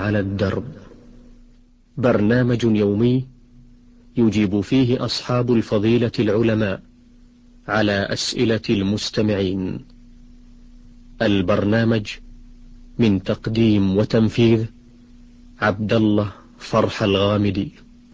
على الدرب، برنامج يومي يجيب فيه أصحاب الفضيلة العلماء على أسئلة المستمعين. البرنامج من تقديم وتنفيذ عبد الله فرح الغامدي.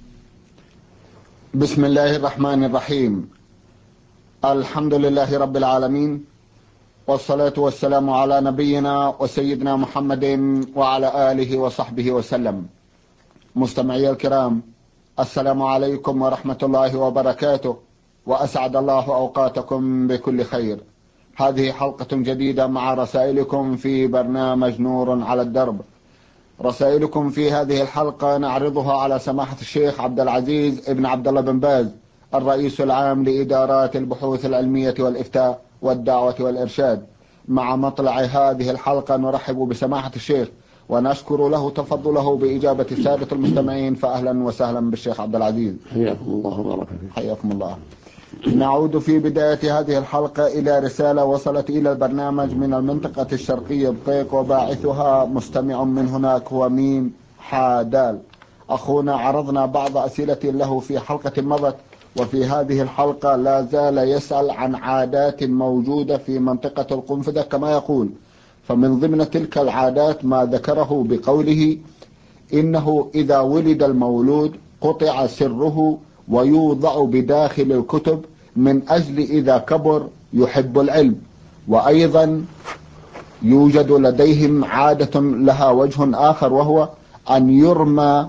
بسم الله الرحمن الرحيم. الحمد لله رب العالمين، والصلاة والسلام على نبينا وسيدنا محمد وعلى آله وصحبه وسلم. مستمعي الكرام، السلام عليكم ورحمة الله وبركاته، وأسعد الله أوقاتكم بكل خير. هذه حلقة جديدة مع رسائلكم في برنامج نور على الدرب. رسائلكم في هذه الحلقة نعرضها على سماحة الشيخ عبد العزيز ابن عبد الله بن باز، الرئيس العام لإدارات البحوث العلمية والإفتاء والدعوة والإرشاد. مع مطلع هذه الحلقة نرحب بسماحة الشيخ ونشكر له تفضله بإجابة السادة المستمعين، فأهلا وسهلا بالشيخ عبد العزيز. حياكم الله وبارك فيكم. حياكم الله. نعود في بداية هذه الحلقة إلى رسالة وصلت إلى البرنامج من المنطقة الشرقية بقيق، وباعثها مستمع من هناك هو ميم حادال. أخونا عرضنا بعض أسئلة له في حلقة مضت، وفي هذه الحلقة لا زال يسأل عن عادات موجودة في منطقة القنفذة كما يقول. فمن ضمن تلك العادات ما ذكره بقوله إنه إذا ولد المولود قطع سره ويوضع بداخل الكتب من أجل إذا كبر يحب العلم. وأيضا يوجد لديهم عادة لها وجه آخر، وهو أن يرمى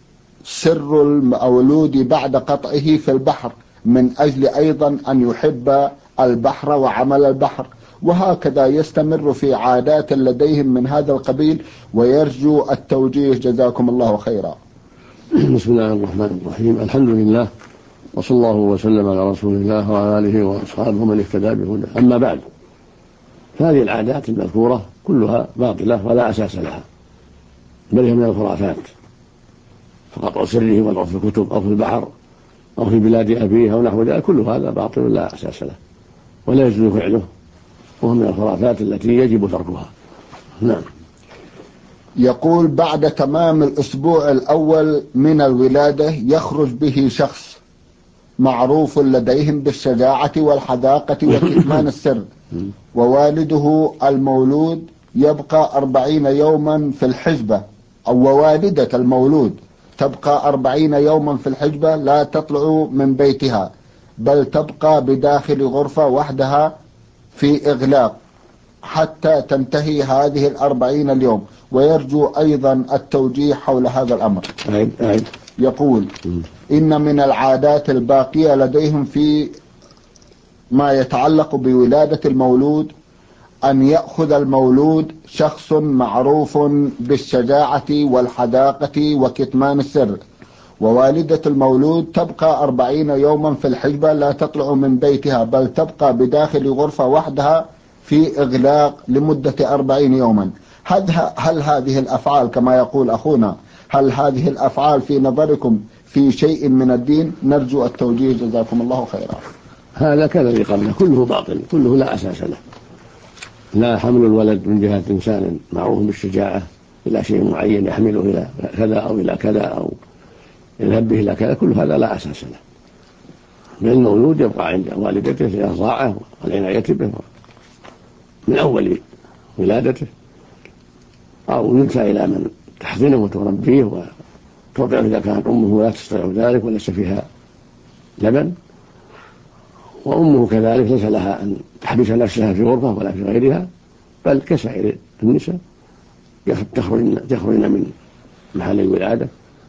سر المولود بعد قطعه في البحر من أجل أيضا أن يحب البحر وعمل البحر. وهكذا يستمر في عادات لديهم من هذا القبيل، ويرجو التوجيه جزاكم الله خيرا. بسم الله الرحمن الرحيم. الحمد لله، وصلى الله وسلم على رسول الله وعلى آله وأصحابه من اهتدى بهداه. أما بعد، فهذه العادات المذكورة كلها باطلة ولا أساس لها، بل هي من الخرافات. فقطع سره والوضع في الكتب أو في البحر أو في بلاد أبيه أو نحو ذلك، كل هذا باطل لا أساس له ولا يجوز فعله، وهو من الخرافات التي يجب تركها. نعم. يقول بعد تمام الأسبوع الأول من الولادة يخرج به شخص معروف لديهم بالشجاعة والحذاقة وكتمان السر، ووالده المولود يبقى 40 يوما في الحجبة، أو ووالدة المولود تبقى 40 يوما في الحجبة لا تطلع من بيتها، بل تبقى بداخل غرفة وحدها في إغلاق حتى تنتهي هذه 40 اليوم، ويرجو أيضا التوجيه حول هذا الأمر. يقول إن من العادات الباقية لديهم في ما يتعلق بولادة المولود أن يأخذ المولود شخص معروف بالشجاعة والحذاقة وكتمان السر، ووالدة المولود تبقى 40 يوما في الحجبة لا تطلع من بيتها، بل تبقى بداخل غرفة وحدها في إغلاق لمدة 40 يوما. هل هذه الأفعال كما يقول أخونا، هل هذه الأفعال في نظركم في شيء من الدين؟ نرجو التوجيه جزاكم الله خيرا. هذا كالذي قبله كله باطل، كله لا أساس له. لا حمل الولد من جهة إنسان معروف بالشجاعة إلى شيء معين يحمله إلى كذا أو إلى كذا أو يذهب به إلى كذا، كل هذا لا أساس له. بل المولود يبقى عند والدته للرضاعة والعناية به من أول ولادته، أو ينسى إلى من تحضنه وتربيه وترضعه إذا كانت أمه لا تستطيع ذلك وليس فيها لبن، وأمه كذلك ليس لها أن تحبس نفسها في غرفة ولا في غيرها، بل كسائر النساء تخرجن من محل الولادة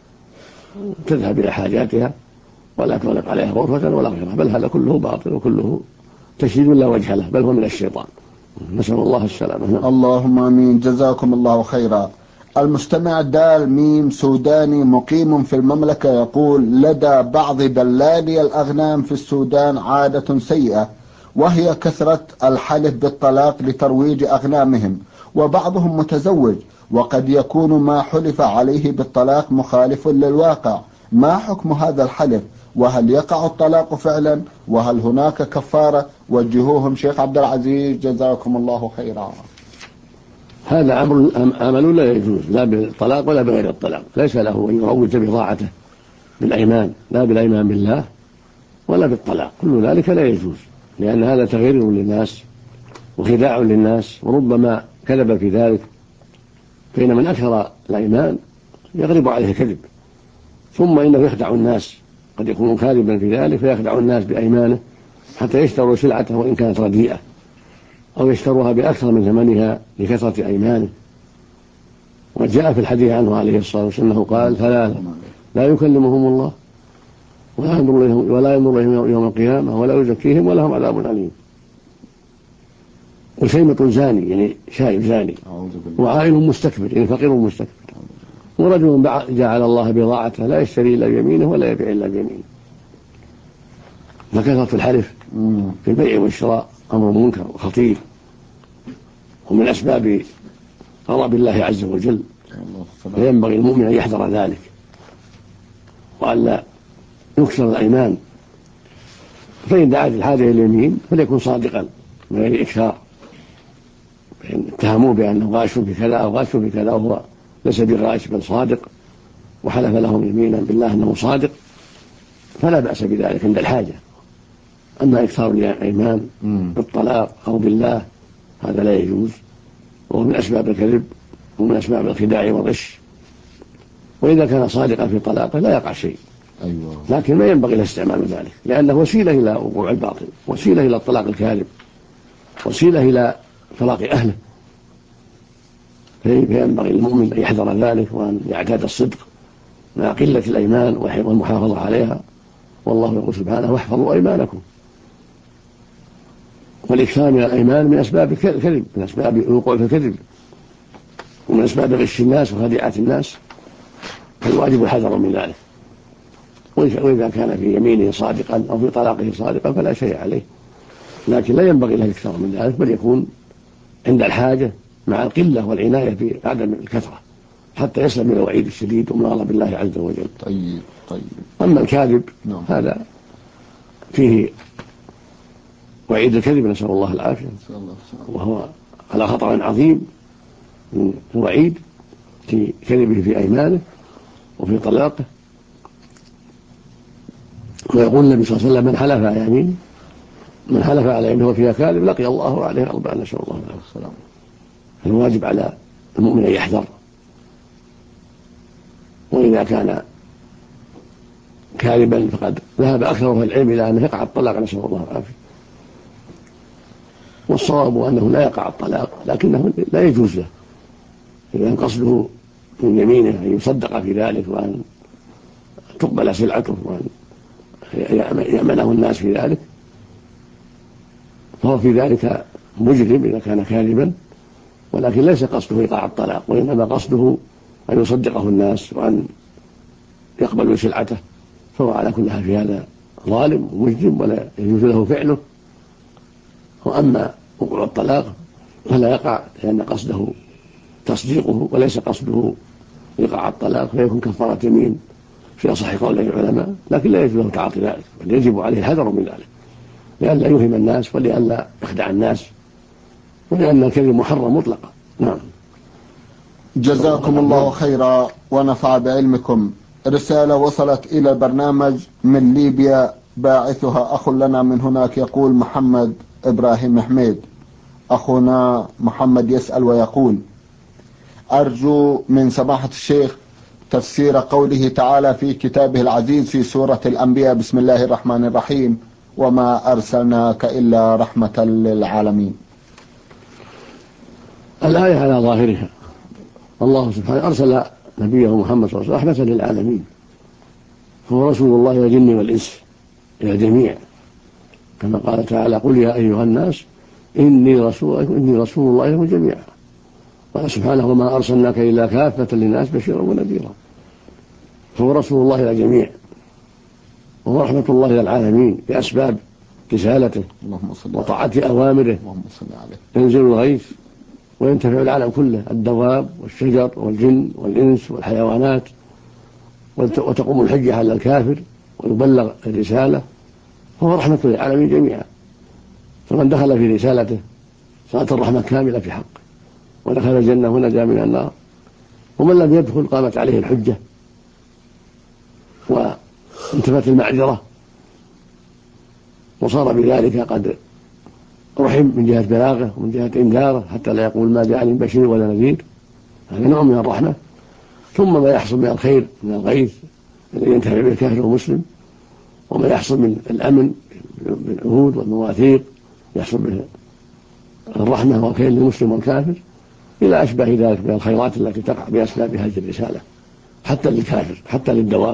تذهب إلى حاجاتها ولا تغلق عليها غرفة ولا غيرها. بل هذا كله باطل وكله تشديد لا وجه له، بل هو من الشيطان. نسأل الله السلامة. اللهم آمين. جزاكم الله خيرا. المستمع دال ميم سوداني مقيم في المملكة يقول لدى بعض دلالي الأغنام في السودان عادة سيئة، وهي كثرة الحلف بالطلاق لترويج أغنامهم، وبعضهم متزوج وقد يكون ما حلف عليه بالطلاق مخالف للواقع. ما حكم هذا الحلف؟ وهل يقع الطلاق فعلا؟ وهل هناك كفارة؟ وجهوهم شيخ عبد العزيز جزاكم الله خيرا. هذا عمل لا يجوز لا بالطلاق ولا بغير الطلاق، ليس له أن يروج بضاعته بالأيمان، لا بالأيمان بالله ولا بالطلاق، كل ذلك لا يجوز، لأن هذا تغيير للناس وخداع للناس، وربما كذب في ذلك، فإن من أكثر الأيمان يغلب عليه كذب، ثم إنه يخدع الناس، قد يكون كاذبا في ذلك فيخدع الناس بأيمانه حتى يشتروا سلعته وإن كانت رديئة، أو يشتروها بأكثر من ثمنها لكثرة أيمانه. وجاء في الحديث عنه عليه الصلاة والسلام أنه قال: ثلاثة لا يكلمهم الله ولا ينظر إليهم يوم القيامة ولا يزكيهم ولهم عذاب أليم. وشيمة زاني يعني شايب زاني، وعائل مستكبر يعني فقير مستكبر، ورجل جعل الله بضاعته لا يشتري إلا بيمينه ولا يبيع إلا بيمينه. فكثرة الحلف في البيع والشراء أمر منكر وخطير، ومن أسباب غضب الله عز وجل، فينبغي المؤمن أن يحذر ذلك وألا يكسر الأيمان. فإن دعت الحاجة إلى اليمين فليكن صادقا من غير إكثار، فإن اتهموه بأنه غاش في كذا أو غاش في كذا وهو ليس بغاش بل صادق، وحلف لهم يمينا بالله أنه صادق، فلا بأس بذلك عند الحاجة. أما إكثار الأيمان بالطلاق أو بالله هذا لا يجوز، وهو من أسباب الكذب ومن أسباب الخداع والغش. وإذا كان صادقا في طلاقه لا يقع شيء، لكن ما ينبغي له استعمال ذلك، لأنه وسيلة إلى وقوع الباطل، وسيلة إلى الطلاق الكاذب، وسيلة إلى طلاق أهله. فينبغي المؤمن أن يحذر ذلك وأن يعتاد الصدق مع قلة الأيمان والمحافظة عليها. والله يقول سبحانه: واحفظوا أيمانكم. والإكثار من الأيمان من أسباب الكذب، من أسباب الوقوع في الكذب، ومن أسباب غش الناس وخديعة الناس، فالواجب الحذر من ذلك. وإذا كان في يمينه صادقا أو في طلاقه صادقا فلا شيء عليه، لكن لا ينبغي له الإكثار من ذلك، بل يكون عند الحاجة مع القلة والعناية بعدم الكثرة حتى يسلم من الوعيد الشديد ومن غضب الله عز وجل. طيب. أما الكاذب هذا فيه وعيد الكذب، نسأل الله العافية، وهو على خطر عظيم من وعيد في كذبه في أيمانه وفي طلاقه. ويقول النبي صلى الله عليه وسلم: من حلف على يمين هو فيها كاذب لقي الله عليه غضبان، نسأل الله العافية. الواجب على المؤمن أن يحذر، وإذا كان كاذبا فقد ذهب أكثر أهل العلم إلى أنه يقع الطلاق، نسأل الله العافية. والصواب أنه لا يقع الطلاق، لكنه لا يجوز له إذا قصده من يمينه أن يصدق في ذلك وأن تقبل سلعته وأن يأمنه الناس في ذلك، فهو في ذلك مجرم إذا كان كاذبا، ولكن ليس قصده إيقاع الطلاق، وإنما قصده أن يصدقه الناس وأن يقبلوا سلعته، فهو على كل حال في هذا ظالم ومجرم ولا يجوز له فعله. وأما وقوع الطلاق فلا يقع، لأن قصده تصديقه وليس قصده إيقاع الطلاق، فيكون كفارة يمين في أصح قولي العلماء، لكن لا يجوز له تعاطي ذلك، بل يجب عليه الحذر من ذلك لئلا يوهم الناس ولئلا يخدع الناس، ولأن الكذب محرم مطلقا. نعم. جزاكم الله خيرا ونفع بعلمكم. رسالة وصلت إلى البرنامج من ليبيا، باعثها أخ لنا من هناك، يقول: محمد إبراهيم حميد. أخونا محمد يسأل ويقول: أرجو من سماحة الشيخ تفسير قوله تعالى في كتابه العزيز في سورة الأنبياء: بسم الله الرحمن الرحيم، وما أرسلناك إلا رحمة للعالمين. الآية على ظاهرها الله سبحانه أرسل نبيه محمد صلى الله عليه وسلم رحمة للعالمين، هو رسول الله إلى الجن والإنس إلى الجميع، كما قال تعالى: قل يا أيها الناس إني رسول الله إليكم جميعا. قال سبحانه: وما أرسلناك إلا كافة للناس بشيرا ونذيرا. فهو رسول الله إلى الجميع، وهو رحمة الله إلى العالمين بأسباب رسالته وطاعة أوامره. ينزل الغيث وينتفع العالم كله، الدواب والشجر والجن والإنس والحيوانات، وتقوم الحجة على الكافر ويبلغ الرسالة، فهو رحمة للعالمين جميعا. فمن دخل في رسالته صارت الرحمة كاملة في حقه، ودخل الجنة ونجا من النار، ومن لم يدخل قامت عليه الحجة وانتفت المعذرة، وصار بذلك قد رحم من جهة بلاغه ومن جهة إنذاره حتى لا يقول ما جاءني بشير ولا نذير. هذا نوع من الرحمة. ثم ما يحصل من الخير من الغيث الذي ينتفع به الكافر والمسلم، وما يحصل من الأمن بالعهود والمواثيق يحصل به الرحمة والخير للمسلم والكافر، إلى أشبه ذلك من الخيرات التي تقع بأسباب هذه الرسالة حتى للكافر حتى للدواب.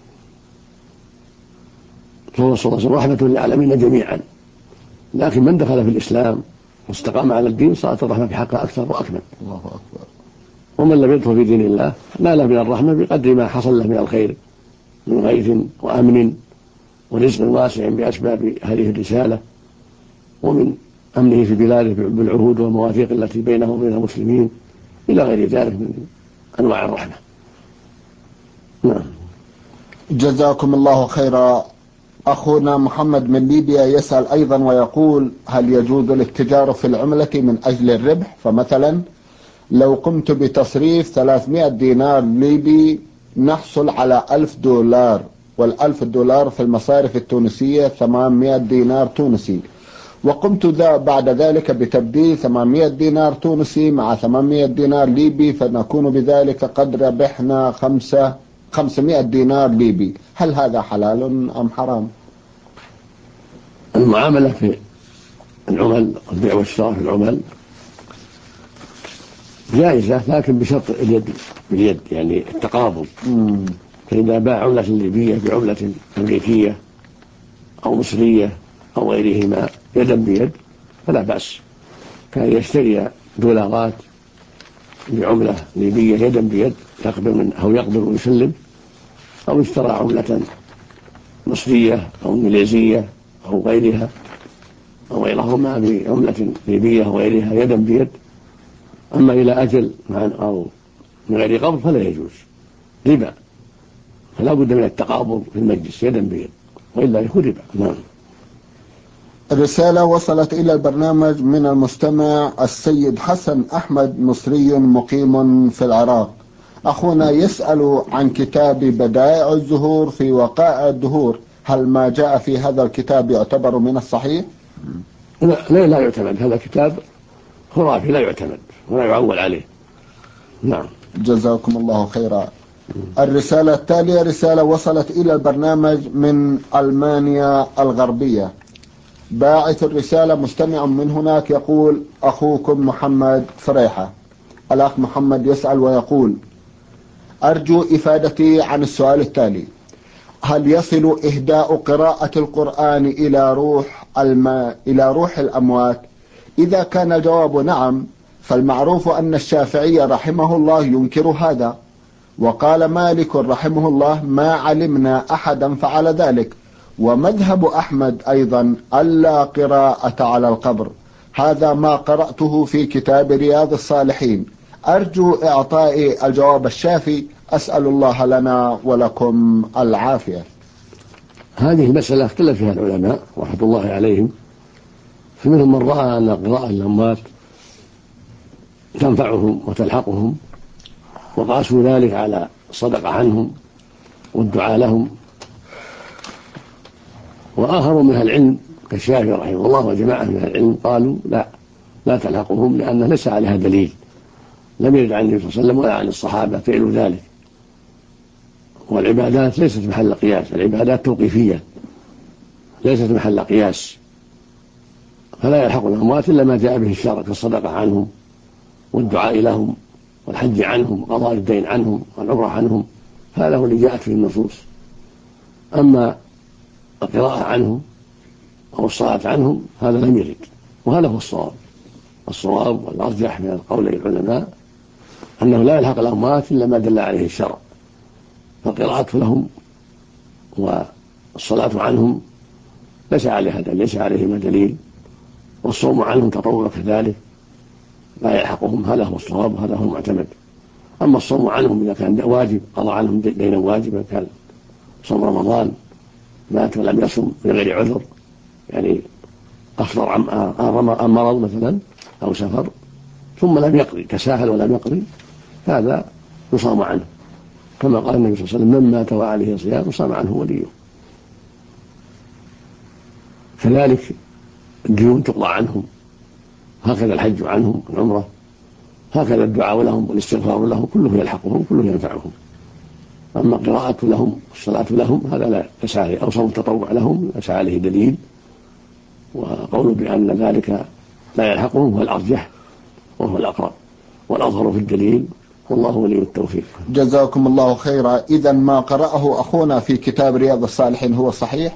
فهو صلى الله عليه وسلم رحمة للعالمين جميعا، لكن من دخل في الإسلام واستقام على الدين صارت الرحمة بحقها أكثر وأكمل. الله أكبر. ومن لم يدخل في دين الله نال من الرحمة بقدر ما حصل له من الخير من غيث وأمن ورزق واسع بأسباب هذه الرسالة، ومن أمنه في بلاده بالعهود والمواثيق التي بينه وبين المسلمين، إلى غير ذلك من أنواع الرحمة. نعم. جزاكم الله خيرا. أخونا محمد من ليبيا يسأل أيضا ويقول: هل يجوز الاتجار في العملة من أجل الربح؟ فمثلا لو قمت بتصريف 300 دينار ليبي نحصل على $1000، $1000 في المصارف التونسية 800 دينار تونسي، وقمت بعد ذلك بتبديل 800 دينار تونسي مع 800 دينار ليبي، فنكون بذلك قد ربحنا 500 دينار ليبي. هل هذا حلال أم حرام؟ المعاملة في العمل، البيع والشراء في العمل جائزة، لكن بشرط اليد باليد، يعني التقابض. فإذا باع عملة ليبية بعملة أمريكية أو مصرية أو غيرهما يدا بيد فلا بأس. كان يشتري دولارات بعملة ليبية يدا بيد، يقبل منه أو يقبل ويسلم، أو اشترى عملة مصرية أو انجليزية أو غيرها أو غيرهما بعملة ليبية أو غيرها يدا بيد. أما إلى أجل أو من غير قبض فلا يجوز، ربا، فلا بد من التقابض في المجلس يدا بيد، وإلا يكون ربا. نعم. رسالة وصلت إلى البرنامج من المستمع السيد حسن أحمد، مصري مقيم في العراق. أخونا يسأل عن كتاب بدائع الزهور في وقائع الدهور، هل ما جاء في هذا الكتاب يعتبر من الصحيح؟ لا يعتمد، هذا كتاب خرافي لا يعتمد ولا يعول عليه. نعم. جزاكم الله خيرا. الرسالة التالية رسالة وصلت إلى البرنامج من ألمانيا الغربية. باعث الرسالة مستمع من هناك يقول: أخوكم محمد فريحة. الأخ محمد يسأل ويقول: أرجو إفادتي عن السؤال التالي: هل يصل إهداء قراءة القرآن إلى روح الأموات؟ إذا كان الجواب نعم، فالمعروف أن الشافعي رحمه الله ينكر هذا، وقال مالك رحمه الله ما علمنا أحدا فعل ذلك، ومذهب أحمد أيضا ألا قراءة على القبر. هذا ما قرأته في كتاب رياض الصالحين. أرجو إعطاء الجواب الشافي، أسأل الله لنا ولكم العافية. هذه المسألة اختلف فيها العلماء رحمة الله عليهم، فمنهم من رأى أن قراءة الأموات تنفعهم وتلحقهم، وقاسوا ذلك على الصدقة عنهم والدعاء لهم. وآخروا من العلم كالشافعي رحمه الله وجماعة من العلم قالوا لا تلحقهم، لأنه ليس عليها دليل، لم يرد عن النبي صلى الله عليه وسلم ولا عن الصحابة فعلوا ذلك. والعبادات ليست محل قياس، العبادات توقيفية ليست محل قياس، فلا يلحق الأموات إلا ما جاء به الشرع كالصدقة عنهم والدعاء لهم والحج عنهم وقضاء الدين عنهم والعمرة عنهم، هذا هو اللي جاءت فيه النصوص. أما القراءة عنهم أو الصلاة عنهم هذا لم يرد، وهذا هو الصواب والأرجح من قول العلماء أنه لا يلحق الأموات إلا ما دل عليه الشرع، فالقراءة لهم والصلاة عنهم ليس عليهما دليل، والصوم عنهم تطوع كذلك لا يلحقهم، هذا هو الصواب وهذا هو المعتمد. أما الصوم عنهم إذا كان واجب قضى عنهم دينا واجبا، كان صوم رمضان مات ولم يصم من غير عذر، يعني أفطر عن مرض مثلا أو سفر، ثم لم يقضي، تساهل ولم يقضي، هذا يصام عنه، كما قال النبي صلى الله عليه وسلم: من مات وعليه صيام يصام عنه وليه. كذلك الديون تقضى عنهم، هكذا الحج عنهم والعمرة، هكذا الدعاء لهم والاستغفار لهم، كله يلحقهم، كله ينفعهم. أما قراءة لهم والصلاة لهم هذا لا يسعى، أو صوم التطوع لهم يسعى عليه دليل، وقول بأن ذلك لا يلحقهم هو الأرجح وهو الأقرب والأظهر في الدليل، والله ولي التوفيق. جزاكم الله خيرا. إذا ما قرأه أخونا في كتاب رياض الصالحين هو صحيح؟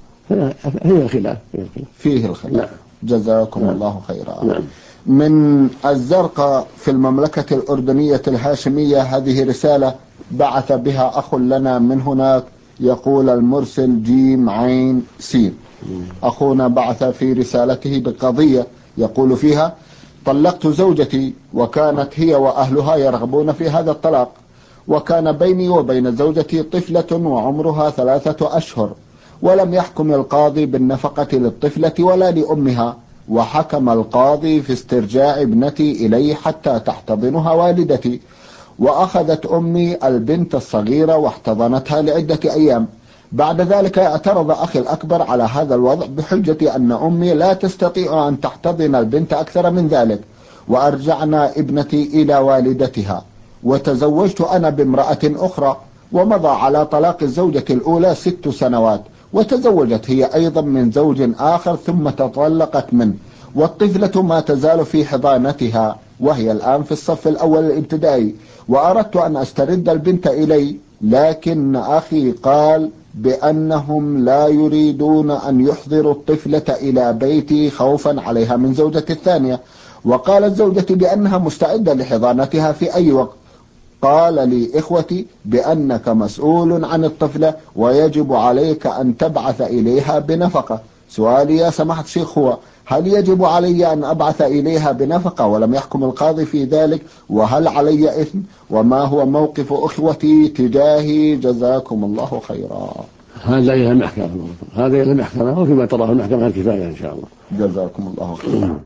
هي خلاف فيه الخلاف. نعم. جزاكم نعم. الله خيرا. نعم. من الزرقاء في المملكة الأردنية الهاشمية، هذه رسالة بعث بها أخ لنا من هناك، يقول المرسل جيم عين سين. أخونا بعث في رسالته بقضية يقول فيها: طلقت زوجتي وكانت هي وأهلها يرغبون في هذا الطلاق، وكان بيني وبين زوجتي طفلة وعمرها 3 أشهر، ولم يحكم القاضي بالنفقة للطفلة ولا لأمها، وحكم القاضي في استرجاع ابنتي إلي حتى تحتضنها والدتي، وأخذت أمي البنت الصغيرة واحتضنتها لعدة أيام. بعد ذلك اعترض أخي الأكبر على هذا الوضع بحجة أن أمي لا تستطيع أن تحتضن البنت أكثر من ذلك، وأرجعنا ابنتي إلى والدتها، وتزوجت أنا بامرأة أخرى، ومضى على طلاق الزوجة الأولى 6 سنوات، وتزوجت هي أيضا من زوج آخر ثم تطلقت منه، والطفلة ما تزال في حضانتها، وهي الآن في الصف الأول الابتدائي، وأردت أن أسترد البنت إلي، لكن أخي قال بأنهم لا يريدون أن يحضروا الطفلة إلى بيتي خوفا عليها من زوجتي الثانية، وقالت زوجتي بأنها مستعدة لحضانتها في أي وقت. قال لي إخوتي بأنك مسؤول عن الطفلة ويجب عليك أن تبعث إليها بنفقة. سؤالي يا سماحة الشيخ هو: هل يجب علي أن أبعث إليها بنفقة ولم يحكم القاضي في ذلك؟ وهل علي إثم؟ وما هو موقف أخوتي تجاهي؟ جزاكم الله خيرا. هذا إلى المحكمة، هذا إلى المحكمة، وفيما تراه المحكمة الكفاية إن شاء الله. جزاكم الله خيرا.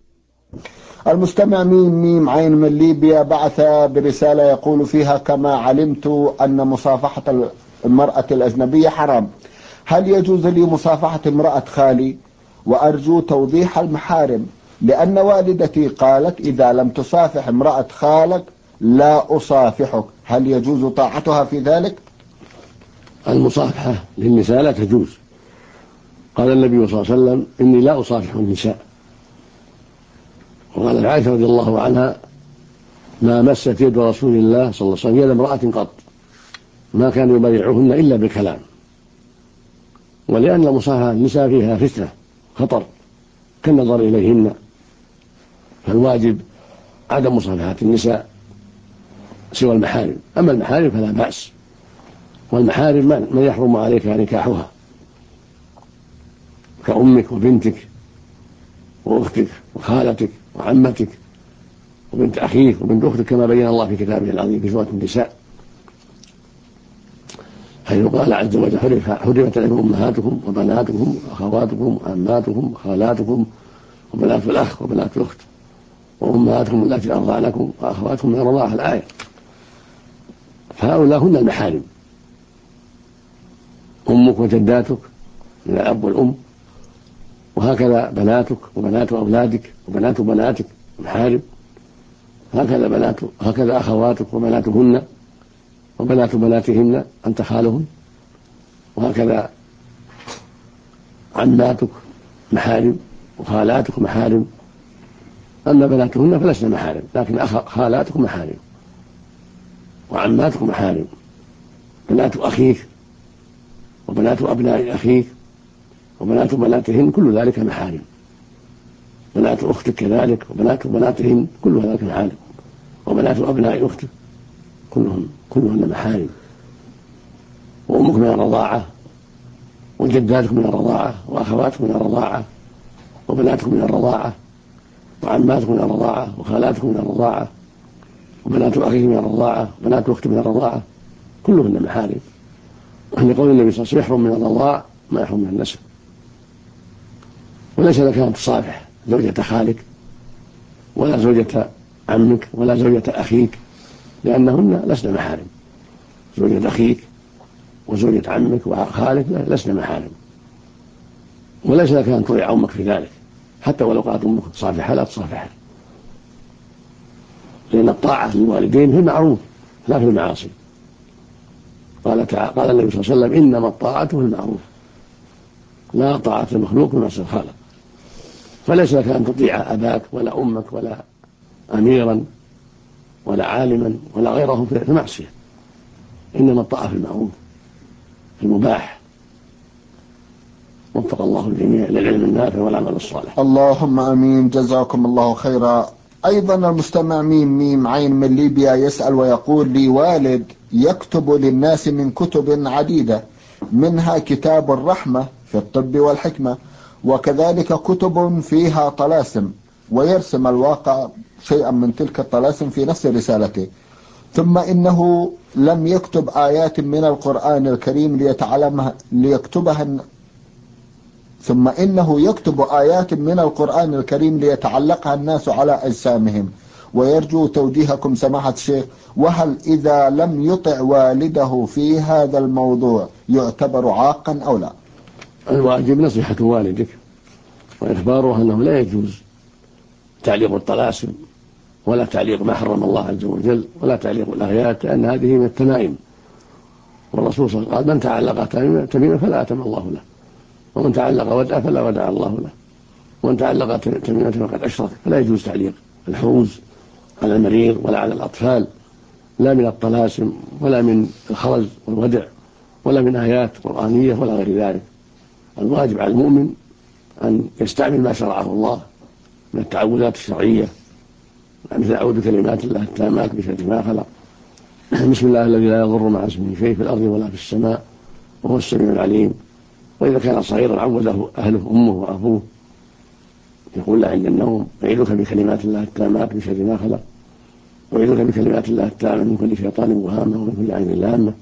المستمع ميم عين من ليبيا بعث برسالة يقول فيها: كما علمت أن مصافحة المرأة الأجنبية حرام، هل يجوز لي مصافحة امرأة خالي؟ وأرجو توضيح المحارم، لأن والدتي قالت إذا لم تصافح امرأة خالك لا أصافحك، هل يجوز طاعتها في ذلك؟ المصافحة للنساء لا تجوز، قال النبي صلى الله عليه وسلم: إني لا أصافح النساء. وقال عائشة رضي الله عنها: ما مست يد رسول الله صلى الله عليه وسلم يد امرأة قط، ما كان يبايعهن إلا بالكلام. ولأن مصافحة النساء فيها فتنة خطر كالنظر إليهن، فالواجب عدم مصافحة النساء سوى المحارم. أما المحارم فلا بأس، والمحارم من يحرم عليك نكاحها كأمك وبنتك وأختك وخالتك وعمتك وبنت أخيك وبنت أختك، كما بين الله في كتابه العظيم في سورة النساء، حيث قال عز وجل: حرمت عليكم أمهاتكم وبناتكم وأخواتكم وعماتكم وخالاتكم وبنات الأخ وبنات الأخت وأمهاتكم التي أرضعنكم وأخواتكم من الرضاعة، الآية. فهؤلاء هن المحارم، أمك وجداتك من الأب والأم، وهكذا بناتك وبنات أولادك وبنات بناتك محارم، هكذا أخواتك وبناتهن وبنات بناتهن أنت خالهن، وهكذا عماتك محارم وخالاتك محارم. أما بناتهن فلسن محارم، لكن خالاتك محارم وعماتك محارم. بنات أخيك وبنات أبناء أخيك وبنات بناتهن كل ذلك محارم. بنات أختك كذلك وبنات بناتهن كل ذلك محارم، وبنات أبناء أختك كلهن محارم. وأمك من الرضاعة وجداتك من الرضاعة وأخواتك من الرضاعة وبناتك من الرضاعة وعماتك من الرضاعة وخالاتك من الرضاعة وبنات أخيك من الرضاعة وبنات أختك من الرضاعة كلهن محارم. لقول النبي صلى الله عليه وسلم: يحرم من الرضاع ما يحرم من النسب. وليس لك أن تصافح زوجة خالك ولا زوجة عمك ولا زوجة أخيك، لأنهن لسن محارم. زوجة أخيك وزوجة عمك وخالك لسن محارم، وليس لك أن تطيع أمك في ذلك، حتى ولو قالت أمك تصافحها لا تصافحها، لأن الطاعة للوالدين في المعروف لا في المعاصي. قال النبي صلى الله عليه وسلم: إنما الطاعة في المعروف، لا طاعة المخلوق في معصية الخالق. فليس لك أن تطيع أباك ولا أمك ولا أميرا ولا عالما ولا غيرهم في المعصية، إنما الطاعة في المعروف في المباح. وفق الله الجميع للعلم النافع والعمل الصالح. اللهم امين، جزاكم الله خيرا. ايضا المستمع ميم عين من ليبيا يسأل ويقول: لي والد يكتب للناس من كتب عديدة، منها كتاب الرحمة في الطب والحكمة، وكذلك كتب فيها طلاسم، ويرسم الواقع شيئا من تلك الطلاسم في نفس رسالته، ثم إنه لم يكتب آيات من القرآن الكريم ثم إنه يكتب آيات من القرآن الكريم ليتعلقها الناس على أجسامهم، ويرجو توجيهكم سماحة الشيخ، وهل إذا لم يطع والده في هذا الموضوع يعتبر عاقا أو لا؟ الواجب نصيحة والدك وإخباره أنه لا يجوز تعليق الطلاسم ولا تعليق ما حرم الله عز وجل ولا تعليق الآيات، لأن هذه من التمائم. والرسول صلى الله عليه وسلم قال: من تعلق تميما فلا أتم الله له، ومن تعلق ودعا فلا ودع الله له، ومن تعلق تميمة فقد أشرك. فلا يجوز تعليق الحروز على المريض ولا على الأطفال، لا من الطلاسم ولا من الخرز والودع ولا من آيات قرآنية ولا غير ذلك. الواجب على المؤمن أن يستعمل ما شرعه الله من التعوذات الشرعية، مثل: أعوذ بكلمات الله التامات من شر ما خلق، بسم الله الذي لا يضر مع اسمه شيء في الأرض ولا في السماء وهو السميع العليم. وإذا كان صغيرا عوده أهله أمه وأبوه، يقول له عند النوم: أعيذك بكلمات الله التامات من شر ما خلق، وأعيذك بكلمات الله التامة من كل شيطان وهامة ومن كل عين لامة.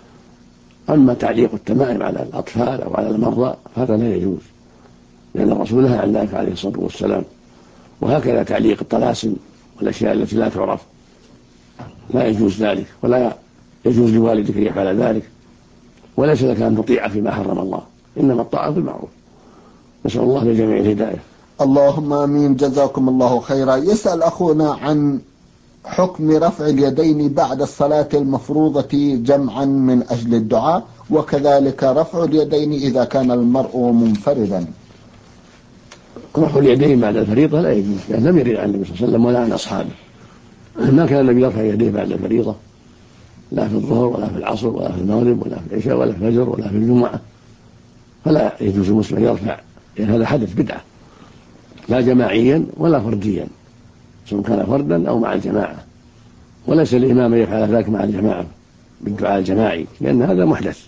أما تعليق التمائم على الأطفال أو على المرضى فهذا لا يجوز، لأن الرسول نهى عن ذلك عليه الصلاة والسلام. وهكذا تعليق الطلاسم والأشياء التي لا تعرف لا يجوز ذلك، ولا يجوز لوالدك أن يفعل ذلك، وليس لك أن تطيع فيما حرم الله، إنما الطاعة بالمعروف. نسأل الله لجميع الهداية. اللهم آمين، جزاكم الله خيرا. يسأل أخونا عن حكم رفع اليدين بعد الصلاة المفروضة جمعا من أجل الدعاء، وكذلك رفع اليدين إذا كان المرء منفردا. رفع اليدين بعد الفريضة لا يجوز، لأن لم يرد عن النبي صلى الله عليه وسلم ولا عن أصحابه. ما كان النبي يرفع يديه بعد الفريضة، لا في الظهر ولا في العصر ولا في المغرب ولا في العشاء ولا في الفجر ولا في الجمعة. فلا يجوز المسلم يرفع، لأن هذا حدث بدعة، لا جماعيا ولا فرديا، سواء كان فردا أو مع الجماعة. وليس الإمام يفعل ذلك مع الجماعة بالدعاء الجماعي، لأن هذا محدث.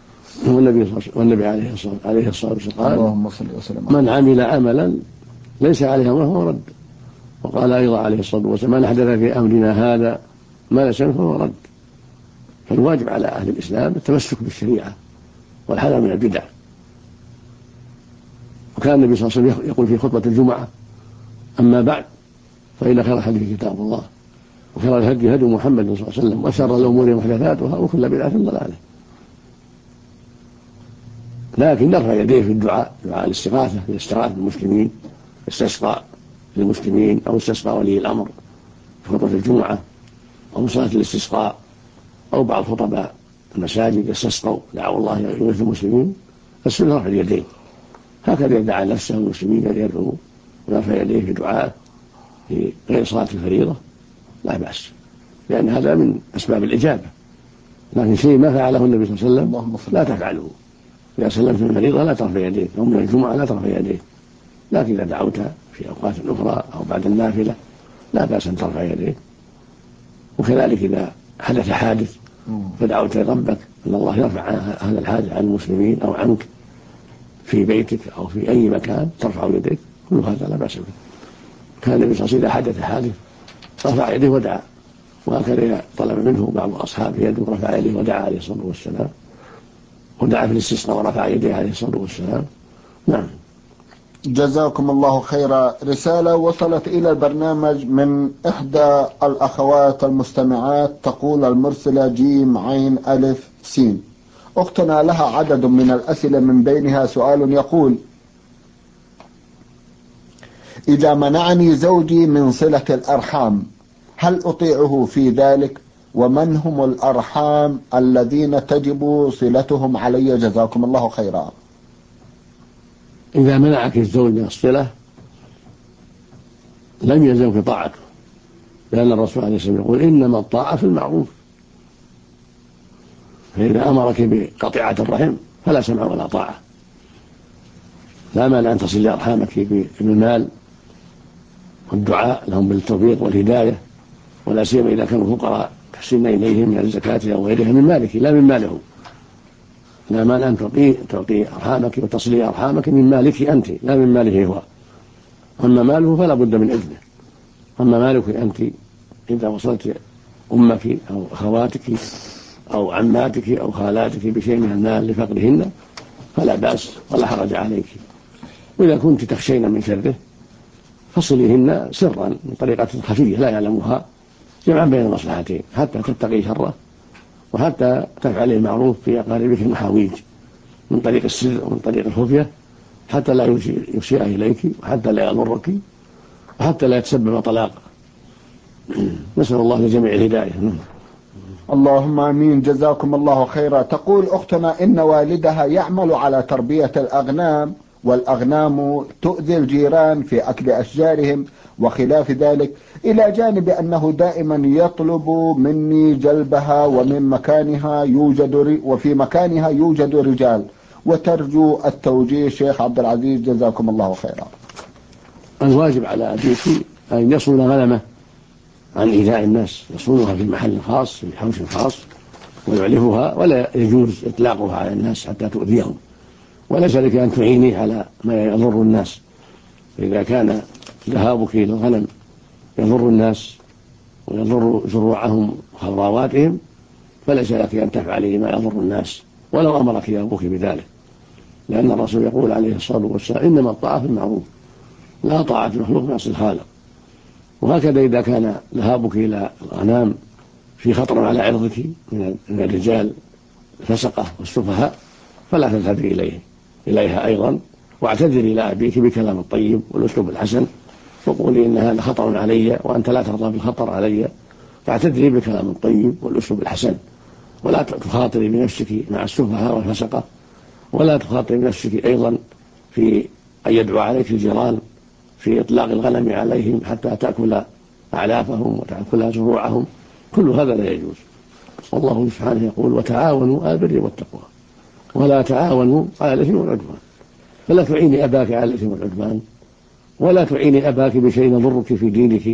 والنبي عليه الصلاة والسلام قال: اللهم صل وسلم من عمل عملا ليس عليه أمره فهو رد. وقال أيضا عليه الصلاة والسلام: من أحدث في أمرنا هذا ما ليس منه فهو رد. فالواجب على أهل الإسلام التمسك بالشريعة والحذر من البدع. وكان النبي صلى الله عليه وسلم يقول في خطبة الجمعة: أما بعد فإن خير الحديث كتاب الله، وخير الهدي هدي محمد صلى الله عليه وسلم، وشر الأمور محدثاتها، وكل بدعة ضلالة. لكن نرفع يديه في الدعاء، دعاء الاستغاثة، الاستغاثة بالمسلمين، استسقاء للمسلمين أو استسقاء ولي الأمر في خطبة الجمعة أو صلاة الاستسقاء، أو بعض خطباء المساجد استسقوا دعوا الله يغيث المسلمين، فالسنة رفع اليدين. هكذا يدعى نفسه المسلمين يدعو ورفع يديه في دعاء في غير صلاة الفريضة لا بأس، لأن هذا من أسباب الإجابة. لكن شيء ما فعله النبي صلى الله عليه وسلم لا تفعله. إذا سلمت من الفريضة لا ترفع يديك، أو من الجمعة لا ترفع يديك، لكن إذا دعوت في أوقات أخرى أو بعد النافلة لا بأس أن ترفع يديك. وكذلك إذا حدث حادث فدعوت ربك أن الله يرفع هذا الحادث عن المسلمين أو عنك في بيتك أو في أي مكان، ترفع يديك، كل هذا لا بأس به. كان النبي صلى الله عليه وسلم إذا حدث حادث رفع يديه ودعا، وهكذا طلب منه بعض أصحابه يده رفع يديه ودعا عليه الصلاة والسلام، ودعا في الاستسقاء ورفع يديه عليه الصلاة والسلام. نعم. جزاكم الله خيرا. رسالة وصلت إلى البرنامج من إحدى الأخوات المستمعات، تقول المرسلة جيم عين ألف سين: أختنا لها عدد من الأسئلة، من بينها سؤال يقول: إذا منعني زوجي من صلة الأرحام هل أطيعه في ذلك؟ ومن هم الأرحام الذين تجب صلتهم علي؟ جزاكم الله خيرا. إذا منعك الزوج من الصلة لم يلزمك طاعته، لأن الرسول عليه الصلاة والسلام يقول: إنما الطاعة في المعروف. فإذا أمرك بقطيعة الرحم فلا سمع ولا طاعة. لا مانع أن تصل أرحامك بالمال والدعاء لهم بالتوفيق والهداية، ولا سيما إذا كانوا فقراء تحسن إليهم من الزكاة أو غيرها من مالك لا من ماله. لا مانع أن تعطي أرحامك وتصلي أرحامك من مالك أنت لا من ماله هو. أما ماله فلا بد من إذنه. أما مالك أنت إذا وصلت أمك أو أخواتك أو عماتك أو خالاتك بشيء من المال لفقرهن فلا بأس ولا حرج عليك. وإذا كنت تخشين من شره فصليهن سرا من طريقة خفية لا يعلمها، جمعا بين المصلحتين، حتى تتقي شره وحتى تفعل المعروف في أقاربك المحاويج من طريق السر ومن طريق الخفية، حتى لا يسيء إليك وحتى لا يضرك وحتى لا يتسبب طلاق. نسأل الله لجميع الهداية. اللهم آمين. جزاكم الله خيرا. تقول أختنا إن والدها يعمل على تربية الأغنام، والأغنام تؤذي الجيران في أكل أشجارهم وخلاف ذلك، إلى جانب أنه دائما يطلب مني جلبها وفي مكانها يوجد رجال، وترجو التوجيه. شيخ عبد العزيز جزاكم الله خيرا. الواجب على أبيك أن يصون غنمه عن إيذاء الناس، يصونها في محل خاص في حوش خاص ويعلفها، ولا يجوز إطلاقها على الناس حتى تؤذيهم، وليس لك أن تعيني على ما يضر الناس. إذا كان ذهابك إلى الغنم يضر الناس ويضر زروعهم وخضراواتهم فليس لك أن تفعلي ما يضر الناس ولو أمرك أبوك بذلك، لأن الرسول يقول عليه الصلاة والسلام: إنما الطاعة في المعروف، لا طاعة المخلوق في معصية الخالق. وهكذا إذا كان ذهابك إلى الغنام في خطر على عرضك من الرجال الفسقة والسفهاء فلا تذهبي إليها أيضا، واعتذري إلى أبيك بكلام الطيب والأسلوب الحسن، وقولي إن هذا خطر علي وأنت لا ترضى بالخطر علي، فاعتذري بكلام الطيب والأسلوب الحسن، ولا تخاطري بنفسك مع السفهاء والفسقة، ولا تخاطري بنفسك أيضا في أن يدعو عليك الجيران في إطلاق الغنم عليهم حتى تأكل أعلافهم وتأكل زروعهم. كل هذا لا يجوز. والله سبحانه يقول: وتعاونوا على البر والتقوى ولا تعاونوا على الإثم والعدوان. فلا تعيني أباك على الإثم والعدوان، ولا تعيني أباك بشيء يضرك في دينك.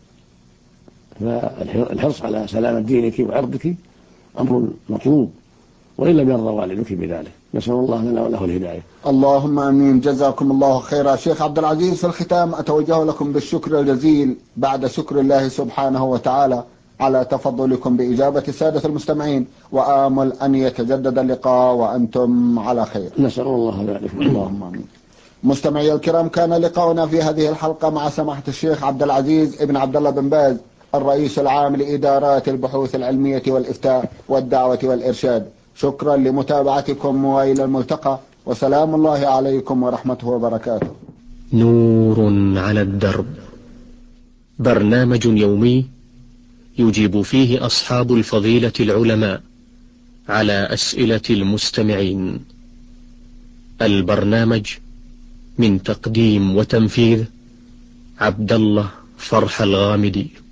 فالحرص على سلامة دينك وعرضك أمر مطلوب، وإن لم يرضى والدك بذلك. نسأل الله لنا وله الهداية. اللهم آمين. جزاكم الله خيرا. شيخ عبد العزيز، في الختام أتوجه لكم بالشكر الجزيل بعد شكر الله سبحانه وتعالى على تفضلكم بإجابة السادة المستمعين، وآمل أن يتجدد اللقاء وأنتم على خير. نسأل الله ذلك. اللهم آمين. مستمعي الكرام، كان لقاؤنا في هذه الحلقة مع سماحة الشيخ عبد العزيز ابن عبد الله بن باز، الرئيس العام لإدارات البحوث العلمية والإفتاء والدعوة والإرشاد. شكرا لمتابعتكم، وإلى الملتقى، وسلام الله عليكم ورحمته وبركاته. نور على الدرب، برنامج يومي يجيب فيه أصحاب الفضيلة العلماء على أسئلة المستمعين. البرنامج من تقديم وتنفيذ عبد الله فرح الغامدي.